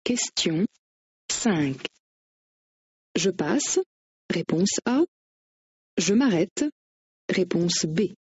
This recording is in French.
Question 5. Je passe. Réponse A. Je m'arrête. Réponse B.